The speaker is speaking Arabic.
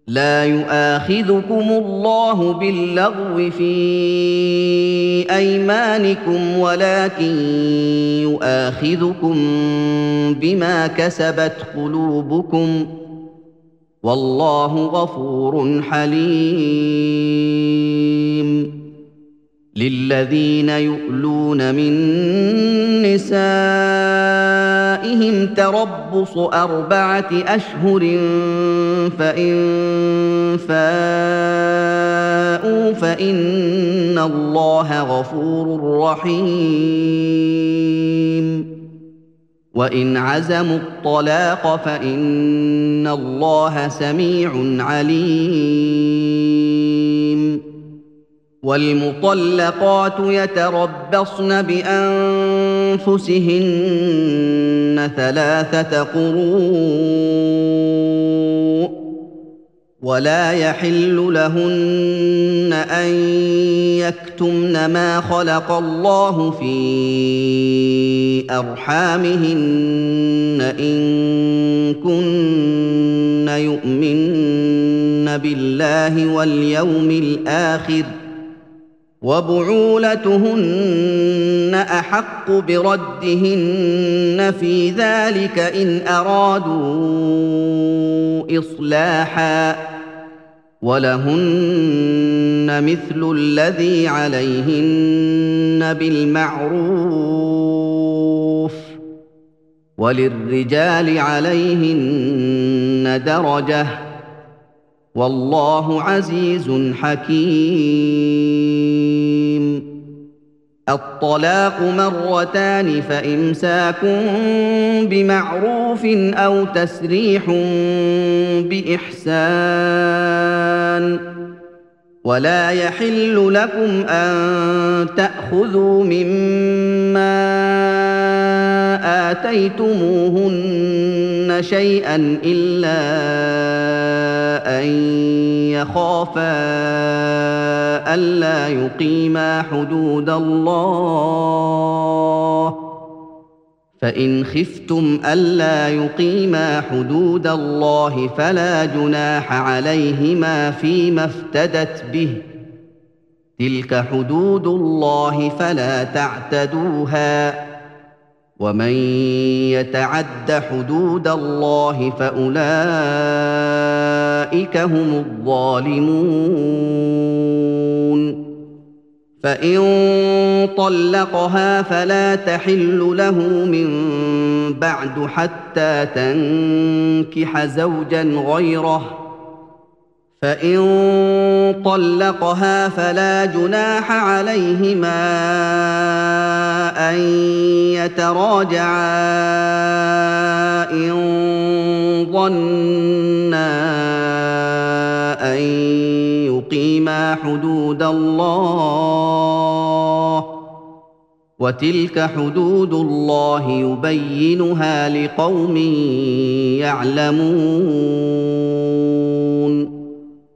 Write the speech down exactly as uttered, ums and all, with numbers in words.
لا يؤاخذكم الله باللغو في أيمانكم ولكن يؤاخذكم بما كسبت قلوبكم والله غفور حليم للذين يؤلون من نسائهم تربص أربعة أشهر فإن فاءوا فإن الله غفور رحيم وإن عزموا الطلاق فإن الله سميع عليم والمطلقات يتربصن بأنفسهن ثلاثة قروء ولا يحل لهن أن يكتمن ما خلق الله في أرحامهن إن كن يؤمن بالله واليوم الآخر وبعولتهن أحق بردهن في ذلك إن أرادوا إصلاحا ولهن مثل الذي عليهن بالمعروف وللرجال عليهن درجة والله عزيز حكيم الطلاق مرتان فإمساك بمعروف أو تسريح بإحسان ولا يحل لكم أن تأخذوا مما آتيتموهن شيئا إلا أن يخافا ألا يقيما حدود الله فإن خفتم ألا يقيما حدود الله فلا جناح عليهما فيما افتدت به تلك حدود الله فلا تعتدوها ومن يتعد حدود الله فأولئك هم الظالمون فإن طلقها فلا تحل له من بعد حتى تنكح زوجا غيره فإن طلقها فلا جناح عليهما أن يتراجعا إن ظنا أن يقيما حدود الله وتلك حدود الله يبينها لقوم يعلمون